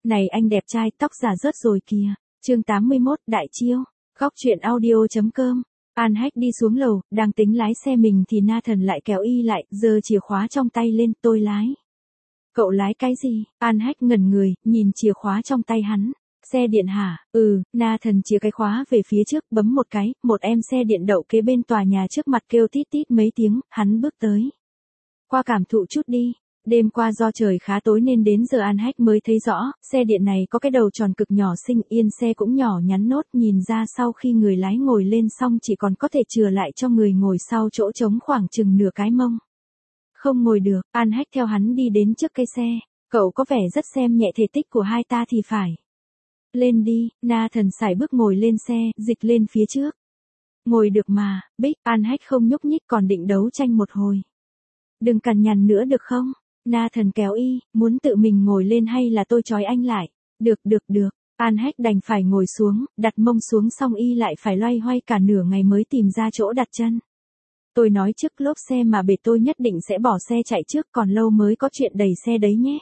Này anh đẹp trai, tóc giả rớt rồi kìa. Chương 81, Đại Chiêu. Góc truyện audio.com. An Hách đi xuống lầu, đang tính lái xe mình thì Nathan lại kéo y lại, giơ chìa khóa trong tay lên, tôi lái. Cậu lái cái gì? An Hách ngẩn người, nhìn chìa khóa trong tay hắn. Xe điện hả? Nathan chìa cái khóa về phía trước, bấm một cái, một em xe điện đậu kế bên tòa nhà trước mặt kêu tít tít mấy tiếng, hắn bước tới. Qua cảm thụ chút đi. Đêm qua do trời khá tối nên đến giờ An Hách mới thấy rõ, xe điện này có cái đầu tròn cực nhỏ xinh, yên xe cũng nhỏ nhắn nốt, nhìn ra sau khi người lái ngồi lên xong chỉ còn có thể chừa lại cho người ngồi sau chỗ trống khoảng chừng nửa cái mông. Không ngồi được, An Hách theo hắn đi đến trước cây xe, cậu có vẻ rất xem nhẹ thể tích của hai ta thì phải. Lên đi, Nathan sải bước ngồi lên xe, dịch lên phía trước. Ngồi được mà, Bích, An Hách không nhúc nhích còn định đấu tranh một hồi. Đừng cằn nhằn nữa được không? Nathan kéo y, muốn tự mình ngồi lên hay là tôi trói anh lại? Được. An Hách đành phải ngồi xuống, đặt mông xuống xong y lại phải loay hoay cả nửa ngày mới tìm ra chỗ đặt chân. Tôi nói trước lốp xe mà bể tôi nhất định sẽ bỏ xe chạy trước, còn lâu mới có chuyện đẩy xe đấy nhé.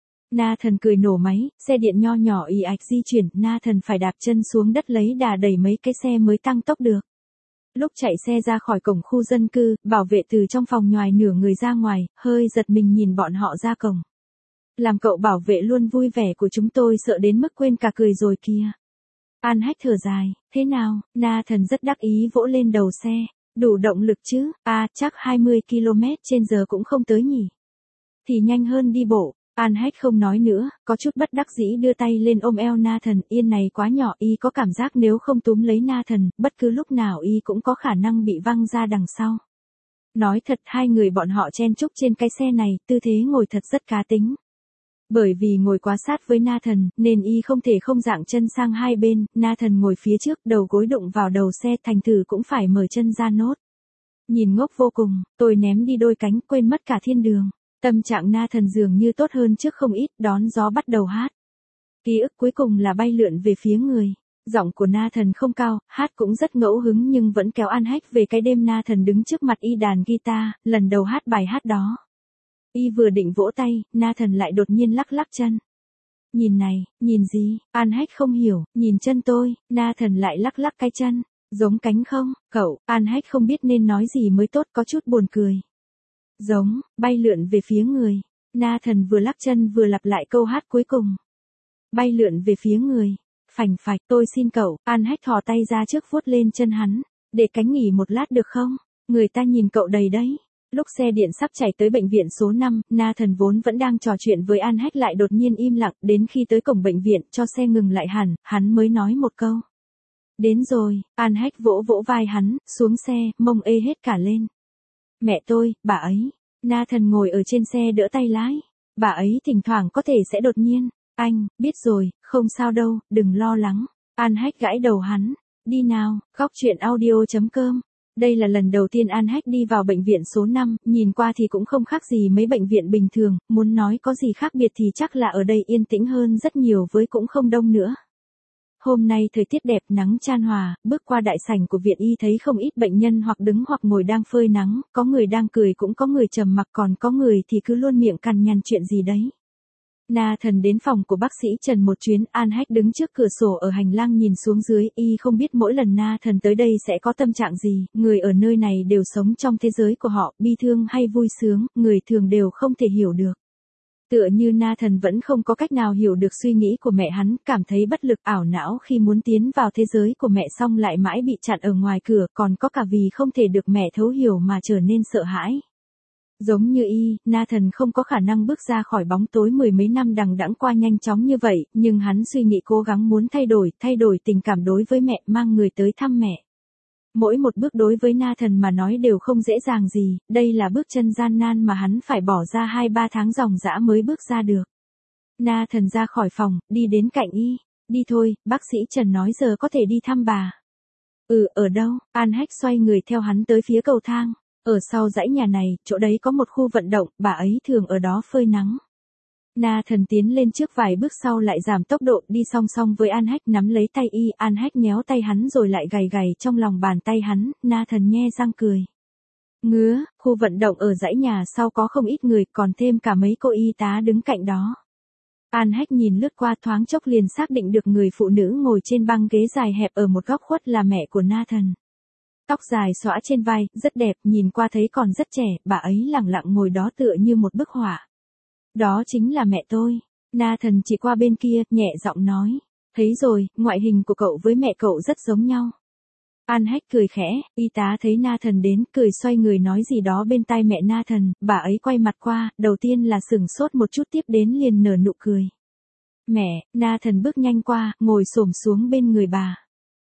Nathan cười nổ máy, xe điện nho nhỏ ì ạch di chuyển, Nathan phải đạp chân xuống đất lấy đà đẩy mấy cái xe mới tăng tốc được. Lúc chạy xe ra khỏi cổng khu dân cư, bảo vệ từ trong phòng nhoài nửa người ra ngoài, hơi giật mình nhìn bọn họ ra cổng. Làm cậu bảo vệ luôn vui vẻ của chúng tôi sợ đến mức quên cả cười rồi kìa. An Hách thở dài, thế nào? Nathan rất đắc ý vỗ lên đầu xe. Đủ động lực chứ? Chắc 20 km/h cũng không tới nhỉ. Thì nhanh hơn đi bộ. An Hách không nói nữa, có chút bất đắc dĩ đưa tay lên ôm eo Nathan, yên này quá nhỏ, y có cảm giác nếu không túm lấy Nathan, bất cứ lúc nào y cũng có khả năng bị văng ra đằng sau. Nói thật, hai người bọn họ chen chúc trên cái xe này, tư thế ngồi thật rất cá tính. Bởi vì ngồi quá sát với Nathan, nên y không thể không dạng chân sang hai bên, Nathan ngồi phía trước, đầu gối đụng vào đầu xe, thành thử cũng phải mở chân ra nốt. Nhìn ngốc vô cùng, tôi ném đi đôi cánh, quên mất cả thiên đường. Tâm trạng Nathan dường như tốt hơn trước không ít, đón gió bắt đầu hát. Ký ức cuối cùng là bay lượn về phía người. Giọng của Nathan không cao, hát cũng rất ngẫu hứng nhưng vẫn kéo An Hách về cái đêm Nathan đứng trước mặt y đàn guitar, lần đầu hát bài hát đó. Y vừa định vỗ tay, Nathan lại đột nhiên lắc lắc chân. Nhìn này, nhìn gì? An Hách không hiểu, nhìn chân tôi, Nathan lại lắc lắc cái chân. Giống cánh không, cậu? An Hách không biết nên nói gì mới tốt, có chút buồn cười. Giống, bay lượn về phía người. Nathan vừa lắc chân vừa lặp lại câu hát cuối cùng. Bay lượn về phía người. Phành phạch, tôi xin cậu. An Hách thò tay ra trước vuốt lên chân hắn. Để cánh nghỉ một lát được không? Người ta nhìn cậu đầy đấy. Lúc xe điện sắp chạy tới bệnh viện số 5, Nathan vốn vẫn đang trò chuyện với An Hách lại đột nhiên im lặng, đến khi tới cổng bệnh viện cho xe ngừng lại hẳn, hắn mới nói một câu. Đến rồi. An Hách vỗ vỗ vai hắn, xuống xe, mông ê hết cả lên. Mẹ tôi, bà ấy. Nathan ngồi ở trên xe đỡ tay lái. Bà ấy thỉnh thoảng có thể sẽ đột nhiên. Anh, biết rồi, không sao đâu, đừng lo lắng. An Hách gãi đầu hắn. Đi nào, góc truyện audio.com. Đây là lần đầu tiên An Hách đi vào bệnh viện số 5, nhìn qua thì cũng không khác gì mấy bệnh viện bình thường, muốn nói có gì khác biệt thì chắc là ở đây yên tĩnh hơn rất nhiều với cũng không đông nữa. Hôm nay thời tiết đẹp, nắng chan hòa, bước qua đại sảnh của viện y thấy không ít bệnh nhân hoặc đứng hoặc ngồi đang phơi nắng, có người đang cười cũng có người trầm mặc còn có người thì cứ luôn miệng cằn nhằn chuyện gì đấy. Nathan đến phòng của bác sĩ Trần một chuyến, An Hách đứng trước cửa sổ ở hành lang nhìn xuống dưới, y không biết mỗi lần Nathan tới đây sẽ có tâm trạng gì, người ở nơi này đều sống trong thế giới của họ, bi thương hay vui sướng, người thường đều không thể hiểu được. Tựa như Nathan vẫn không có cách nào hiểu được suy nghĩ của mẹ hắn, cảm thấy bất lực ảo não khi muốn tiến vào thế giới của mẹ xong lại mãi bị chặn ở ngoài cửa, còn có cả vì không thể được mẹ thấu hiểu mà trở nên sợ hãi. Giống như y, Nathan không có khả năng bước ra khỏi bóng tối mười mấy năm đằng đẵng qua nhanh chóng như vậy, nhưng hắn suy nghĩ cố gắng muốn thay đổi tình cảm đối với mẹ, mang người tới thăm mẹ. Mỗi một bước đối với Nathan mà nói đều không dễ dàng gì, đây là bước chân gian nan mà hắn phải bỏ ra 2-3 tháng ròng rã mới bước ra được. Nathan ra khỏi phòng, đi đến cạnh y. Đi thôi, bác sĩ Trần nói giờ có thể đi thăm bà. Ở đâu? An Hách xoay người theo hắn tới phía cầu thang. Ở sau dãy nhà này, chỗ đấy có một khu vận động, bà ấy thường ở đó phơi nắng. Nathan tiến lên trước vài bước sau lại giảm tốc độ đi song song với An Hách nắm lấy tay y, An Hách nhéo tay hắn rồi lại gầy gầy trong lòng bàn tay hắn, Nathan nhe răng cười. Ngứa, khu vận động ở dãy nhà sau có không ít người còn thêm cả mấy cô y tá đứng cạnh đó. An Hách nhìn lướt qua thoáng chốc liền xác định được người phụ nữ ngồi trên băng ghế dài hẹp ở một góc khuất là mẹ của Nathan. Tóc dài xõa trên vai, rất đẹp, nhìn qua thấy còn rất trẻ, bà ấy lẳng lặng ngồi đó tựa như một bức họa. Đó chính là mẹ tôi. Nathan chỉ qua bên kia, nhẹ giọng nói. Thấy rồi, ngoại hình của cậu với mẹ cậu rất giống nhau. An Hách cười khẽ, y tá thấy Nathan đến, cười xoay người nói gì đó bên tai mẹ Nathan, bà ấy quay mặt qua, đầu tiên là sửng sốt một chút tiếp đến liền nở nụ cười. Mẹ, Nathan bước nhanh qua, ngồi xổm xuống bên người bà.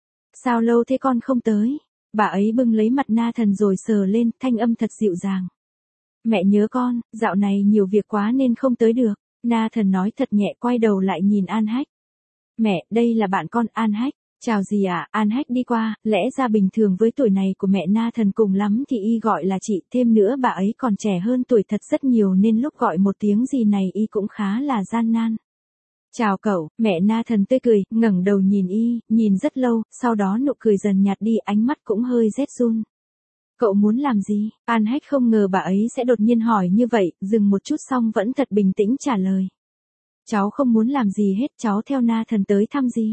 Sao lâu thế con không tới? Bà ấy bưng lấy mặt Nathan rồi sờ lên, thanh âm thật dịu dàng. Mẹ nhớ con, dạo này nhiều việc quá nên không tới được. Nathan nói thật nhẹ quay đầu lại nhìn An Hách. Mẹ, đây là bạn con An Hách. Chào gì ạ? An Hách đi qua, lẽ ra bình thường với tuổi này của mẹ Nathan cùng lắm thì y gọi là chị, thêm nữa bà ấy còn trẻ hơn tuổi thật rất nhiều nên lúc gọi một tiếng gì này y cũng khá là gian nan. Chào cậu, mẹ Nathan tươi cười, ngẩng đầu nhìn y, nhìn rất lâu, sau đó nụ cười dần nhạt đi, ánh mắt cũng hơi rét run. Cậu muốn làm gì? An Hách không ngờ bà ấy sẽ đột nhiên hỏi như vậy, dừng một chút xong vẫn thật bình tĩnh trả lời. Cháu không muốn làm gì hết, cháu theo Nathan tới thăm gì?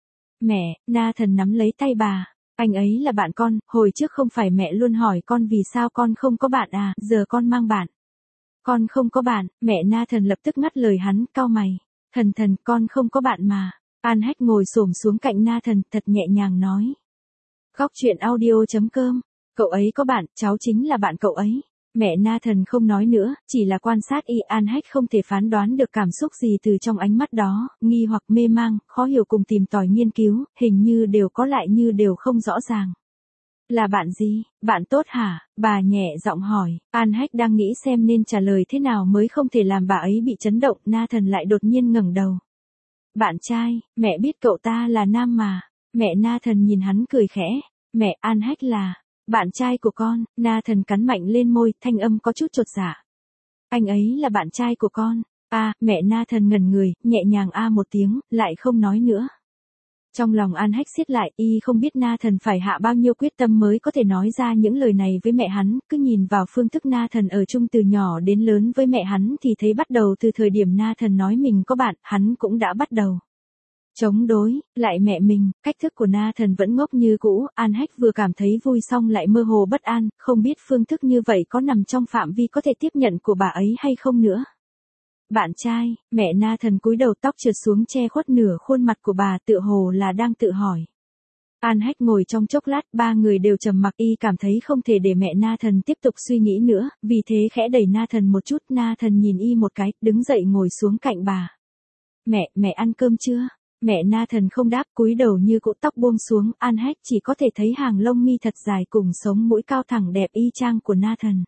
Mẹ, Nathan nắm lấy tay bà. Anh ấy là bạn con, hồi trước không phải mẹ luôn hỏi con vì sao con không có bạn à, giờ con mang bạn. Con không có bạn, mẹ Nathan lập tức ngắt lời hắn, cau mày. Thần, con không có bạn mà. An Hách ngồi xổm xuống cạnh Nathan, thật nhẹ nhàng nói. Góc truyện audio.com. Cậu ấy có bạn, cháu chính là bạn cậu ấy. Mẹ Nathan không nói nữa, chỉ là quan sát y. An Hách không thể phán đoán được cảm xúc gì từ trong ánh mắt đó, nghi hoặc mê mang, khó hiểu cùng tìm tòi nghiên cứu, hình như đều có lại như đều không rõ ràng. Là bạn gì? Bạn tốt hả? Bà nhẹ giọng hỏi. An Hách đang nghĩ xem nên trả lời thế nào mới không thể làm bà ấy bị chấn động. Nathan lại đột nhiên ngẩng đầu. Bạn trai, mẹ biết cậu ta là nam mà. Mẹ Nathan nhìn hắn cười khẽ. Mẹ, An Hách là bạn trai của con. Nathan cắn mạnh lên môi, thanh âm có chút chột dạ. Anh ấy là bạn trai của con. Mẹ Nathan ngẩn người, nhẹ nhàng một tiếng, lại không nói nữa. Trong lòng An Hách siết lại, y không biết Nathan phải hạ bao nhiêu quyết tâm mới có thể nói ra những lời này với mẹ hắn, cứ nhìn vào phương thức Nathan ở chung từ nhỏ đến lớn với mẹ hắn thì thấy bắt đầu từ thời điểm Nathan nói mình có bạn, hắn cũng đã bắt đầu chống đối lại mẹ mình. Cách thức của Nathan vẫn ngốc như cũ. An Hách vừa cảm thấy vui xong lại mơ hồ bất an, không biết phương thức như vậy có nằm trong phạm vi có thể tiếp nhận của bà ấy hay không nữa. Bạn trai, mẹ Nathan cúi đầu, tóc trượt xuống che khuất nửa khuôn mặt của bà, tựa hồ là đang tự hỏi. An Hách ngồi trong chốc lát, ba người đều trầm mặc, y cảm thấy không thể để mẹ Nathan tiếp tục suy nghĩ nữa, vì thế khẽ đẩy Nathan một chút. Nathan nhìn y một cái, đứng dậy ngồi xuống cạnh bà. Mẹ ăn cơm chưa? Mẹ Nathan không đáp, cúi đầu như cỗ, tóc buông xuống. An Hách chỉ có thể thấy hàng lông mi thật dài cùng sống mũi cao thẳng đẹp y chang của Nathan.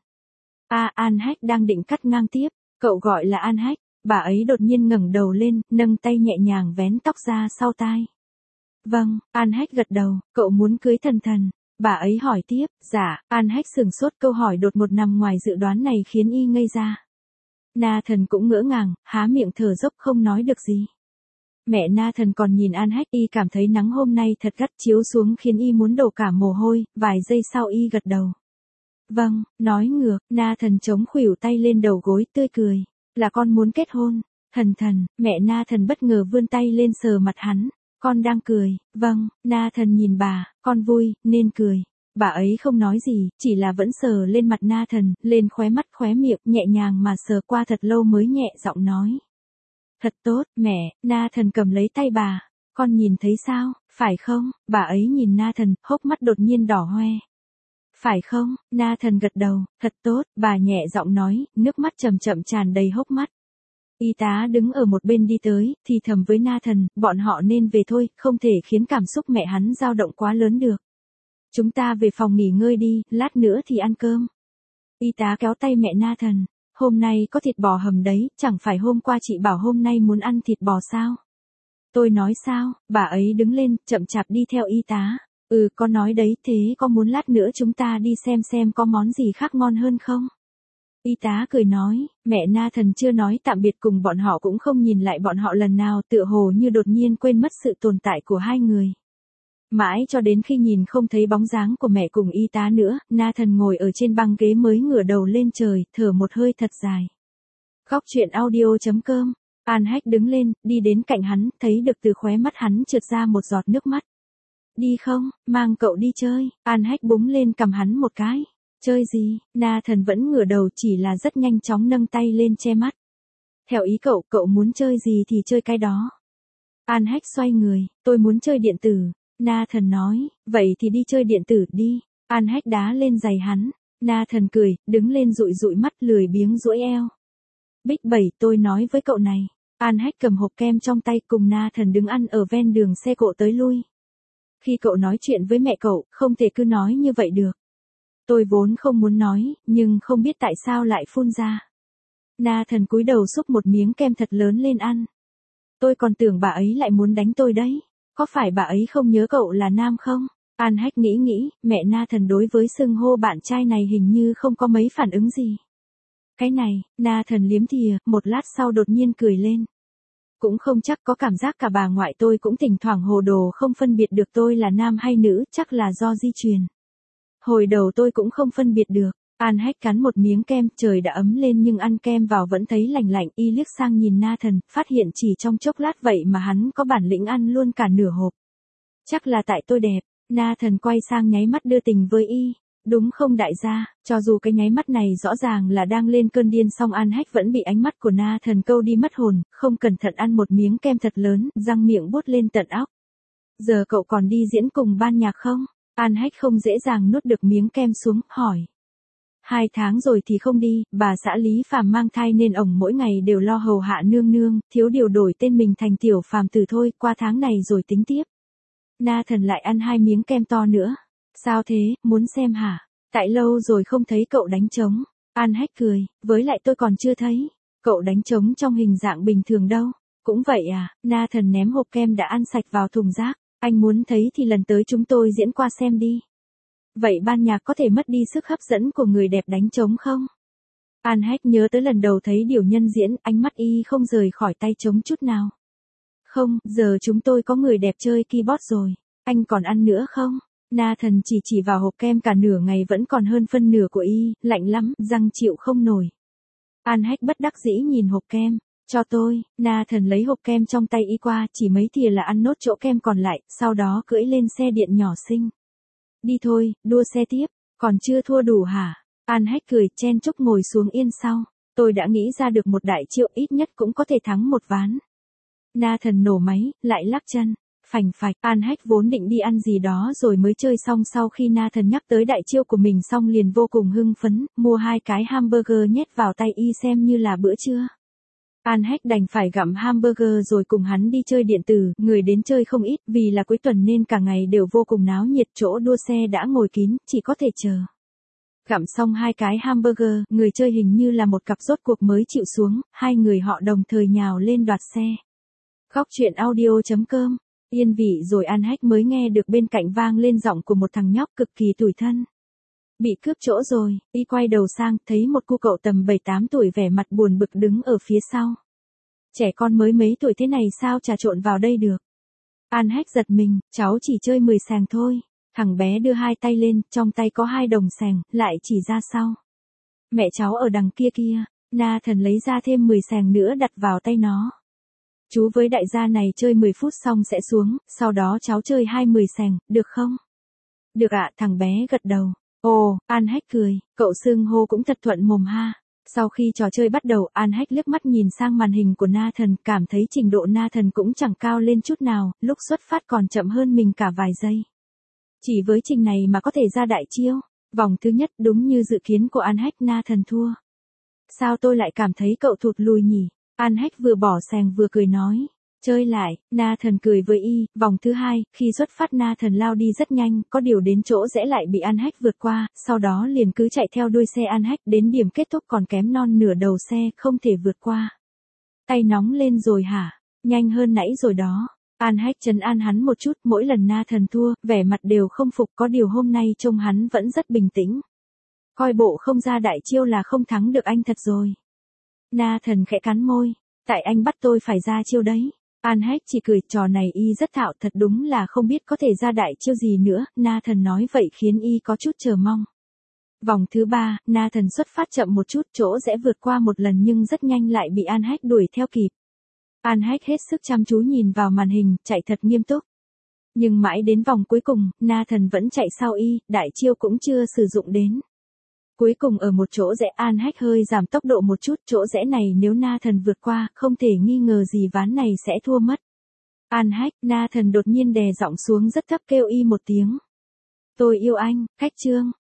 An Hách đang định cắt ngang tiếp. Cậu gọi là An Hách. Bà ấy đột nhiên ngẩng đầu lên, nâng tay nhẹ nhàng vén tóc ra sau tai. Vâng, An Hách gật đầu. Cậu muốn cưới Thần? Bà ấy hỏi tiếp. Dạ. An Hách sửng sốt, câu hỏi đột ngột nằm ngoài dự đoán này khiến y ngây ra. Nathan cũng ngỡ ngàng, há miệng thở dốc không nói được gì. Mẹ Nathan còn nhìn An Hách, y cảm thấy nắng hôm nay thật gắt chiếu xuống khiến y muốn đổ cả mồ hôi, vài giây sau y gật đầu. Vâng, nói ngược. Nathan chống khuỷu tay lên đầu gối, tươi cười. Là con muốn kết hôn. Thần, mẹ Nathan bất ngờ vươn tay lên sờ mặt hắn. Con đang cười. Vâng. Nathan nhìn bà, con vui, nên cười. Bà ấy không nói gì, chỉ là vẫn sờ lên mặt Nathan, lên khóe mắt khóe miệng, nhẹ nhàng mà sờ qua thật lâu mới nhẹ giọng nói. Thật tốt, mẹ. Nathan cầm lấy tay bà. Con nhìn thấy sao, phải không? Bà ấy nhìn Nathan, hốc mắt đột nhiên đỏ hoe. Phải không? Nathan gật đầu. Thật tốt, bà nhẹ giọng nói, nước mắt chậm chậm tràn đầy hốc mắt. Y tá đứng ở một bên đi tới, thì thầm với Nathan, bọn họ nên về thôi, không thể khiến cảm xúc mẹ hắn dao động quá lớn được. Chúng ta về phòng nghỉ ngơi đi, lát nữa thì ăn cơm. Y tá kéo tay mẹ Nathan. Hôm nay có thịt bò hầm đấy, chẳng phải hôm qua chị bảo hôm nay muốn ăn thịt bò sao? Tôi nói sao? Bà ấy đứng lên, chậm chạp đi theo y tá. Con nói đấy, thế có muốn lát nữa chúng ta đi xem có món gì khác ngon hơn không? Y tá cười nói, mẹ Nathan chưa nói tạm biệt cùng bọn họ cũng không nhìn lại bọn họ lần nào, tựa hồ như đột nhiên quên mất sự tồn tại của hai người. Mãi cho đến khi nhìn không thấy bóng dáng của mẹ cùng y tá nữa, Nathan ngồi ở trên băng ghế mới ngửa đầu lên trời, thở một hơi thật dài. Góc truyện audio.com An Hách đứng lên, đi đến cạnh hắn, thấy được từ khóe mắt hắn trượt ra một giọt nước mắt. Đi không, mang cậu đi chơi. An Hách búng lên cầm hắn một cái. Chơi gì? Nathan vẫn ngửa đầu, chỉ là rất nhanh chóng nâng tay lên che mắt. Theo ý cậu, cậu muốn chơi gì thì chơi cái đó. An Hách xoay người, tôi muốn chơi điện tử. Nathan nói, vậy thì đi chơi điện tử đi. An Hách đá lên giày hắn. Nathan cười, đứng lên dụi dụi mắt, lười biếng duỗi eo. Big 7, tôi nói với cậu này. An Hách cầm hộp kem trong tay, cùng Nathan đứng ăn ở ven đường xe cộ tới lui. Khi cậu nói chuyện với mẹ cậu, không thể cứ nói như vậy được. Tôi vốn không muốn nói, nhưng không biết tại sao lại phun ra. Nathan cúi đầu xúc một miếng kem thật lớn lên ăn. Tôi còn tưởng bà ấy lại muốn đánh tôi đấy. Có phải bà ấy không nhớ cậu là nam không? An Hách nghĩ, mẹ Nathan đối với xưng hô bạn trai này hình như không có mấy phản ứng gì. Cái này, Nathan liếm thìa, một lát sau đột nhiên cười lên. Cũng không chắc, có cảm giác cả bà ngoại tôi cũng thỉnh thoảng hồ đồ không phân biệt được tôi là nam hay nữ, chắc là do di truyền. Hồi đầu tôi cũng không phân biệt được. An Hách cắn một miếng kem, trời đã ấm lên nhưng ăn kem vào vẫn thấy lạnh lạnh, y liếc sang nhìn Nathan, phát hiện chỉ trong chốc lát vậy mà hắn có bản lĩnh ăn luôn cả nửa hộp. Chắc là tại tôi đẹp. Nathan quay sang nháy mắt đưa tình với y. Đúng không đại gia, cho dù cái nháy mắt này rõ ràng là đang lên cơn điên, song An Hách vẫn bị ánh mắt của Nathan câu đi mất hồn, không cẩn thận ăn một miếng kem thật lớn, răng miệng buốt lên tận óc. Giờ cậu còn đi diễn cùng ban nhạc không? An Hách không dễ dàng nuốt được miếng kem xuống, hỏi. 2 tháng rồi thì không đi, bà xã Lý Phàm mang thai nên ổng mỗi ngày đều lo hầu hạ nương nương, thiếu điều đổi tên mình thành Tiểu Phàm Tử thôi, qua tháng này rồi tính tiếp. Nathan lại ăn 2 miếng kem to nữa. Sao thế, muốn xem hả? Tại lâu rồi không thấy cậu đánh trống. An Hách cười, với lại tôi còn chưa thấy cậu đánh trống trong hình dạng bình thường đâu. Cũng vậy à? Nathan ném hộp kem đã ăn sạch vào thùng rác. Anh muốn thấy thì lần tới chúng tôi diễn qua xem đi. Vậy ban nhạc có thể mất đi sức hấp dẫn của người đẹp đánh trống không? An Hách nhớ tới lần đầu thấy Điểu Nhân diễn, ánh mắt y không rời khỏi tay trống chút nào. Không, giờ chúng tôi có người đẹp chơi keyboard rồi. Anh còn ăn nữa không? Nathan chỉ vào hộp kem, cả nửa ngày vẫn còn hơn phân nửa của y, lạnh lắm, răng chịu không nổi. An Hách bất đắc dĩ nhìn hộp kem. Cho tôi. Nathan lấy hộp kem trong tay y qua, chỉ mấy thìa là ăn nốt chỗ kem còn lại, sau đó cưỡi lên xe điện nhỏ xinh. Đi thôi, đua xe tiếp, còn chưa thua đủ hả? An Hách cười, chen chúc ngồi xuống yên sau. Tôi đã nghĩ ra được một đại chiêu, ít nhất cũng có thể thắng một ván. Nathan nổ máy, lại lắc chân. Phành phạch, An Hách vốn định đi ăn gì đó rồi mới chơi, xong sau khi Nathan nhắc tới đại chiêu của mình xong liền vô cùng hưng phấn, mua 2 cái hamburger nhét vào tay y xem như là bữa trưa. An Hách đành phải gặm hamburger rồi cùng hắn đi chơi điện tử, người đến chơi không ít, vì là cuối tuần nên cả ngày đều vô cùng náo nhiệt, chỗ đua xe đã ngồi kín, chỉ có thể chờ. Gặm xong 2 cái hamburger, người chơi hình như là một cặp rốt cuộc mới chịu xuống, 2 người họ đồng thời nhào lên đoạt xe. Góc truyện audio.com. Yên vị rồi An Hách mới nghe được bên cạnh vang lên giọng của một thằng nhóc cực kỳ tủi thân. Bị cướp chỗ rồi, y quay đầu sang, thấy một cô cậu tầm 7-8 tuổi vẻ mặt buồn bực đứng ở phía sau. Trẻ con mới mấy tuổi thế này sao trà trộn vào đây được? An Hách giật mình, cháu chỉ chơi 10 sàng thôi. Thằng bé đưa 2 tay lên, trong tay có 2 đồng sàng, lại chỉ ra sau. Mẹ cháu ở đằng kia kia. Nathan lấy ra thêm 10 sàng nữa đặt vào tay nó. Chú với đại gia này chơi 10 phút xong sẽ xuống, sau đó cháu chơi 20 sàng, được không? Được ạ, thằng bé gật đầu. Ồ, An Hách cười, cậu xưng hô cũng thật thuận mồm ha. Sau khi trò chơi bắt đầu, An Hách liếc mắt nhìn sang màn hình của Nathan, cảm thấy trình độ Nathan cũng chẳng cao lên chút nào, lúc xuất phát còn chậm hơn mình cả vài giây. Chỉ với trình này mà có thể ra đại chiêu. Vòng thứ nhất đúng như dự kiến của An Hách, Nathan thua. Sao tôi lại cảm thấy cậu thụt lùi nhỉ? An Hách vừa bỏ sàng vừa cười nói. Chơi lại, Nathan cười với y, vòng thứ 2, khi xuất phát Nathan lao đi rất nhanh, có điều đến chỗ rẽ lại bị An Hách vượt qua, sau đó liền cứ chạy theo đuôi xe An Hách, đến điểm kết thúc còn kém non nửa đầu xe, không thể vượt qua. Tay nóng lên rồi hả? Nhanh hơn nãy rồi đó. An Hách trấn an hắn một chút, mỗi lần Nathan thua, vẻ mặt đều không phục, có điều hôm nay trông hắn vẫn rất bình tĩnh. Coi bộ không ra đại chiêu là không thắng được anh thật rồi. Nathan khẽ cắn môi, tại anh bắt tôi phải ra chiêu đấy. An Hách chỉ cười, trò này y rất thạo, thật đúng là không biết có thể ra đại chiêu gì nữa. Nathan nói vậy khiến y có chút chờ mong. Vòng thứ 3, Nathan xuất phát chậm một chút, chỗ rẽ vượt qua một lần nhưng rất nhanh lại bị An Hách đuổi theo kịp. An Hách hết sức chăm chú nhìn vào màn hình, chạy thật nghiêm túc. Nhưng mãi đến vòng cuối cùng, Nathan vẫn chạy sau y, đại chiêu cũng chưa sử dụng đến. Cuối cùng ở một chỗ rẽ An Hách hơi giảm tốc độ một chút, chỗ rẽ này nếu Nathan vượt qua, không thể nghi ngờ gì ván này sẽ thua mất. An Hách, Nathan đột nhiên đè giọng xuống rất thấp kêu y một tiếng. Tôi yêu anh, Khách Trương.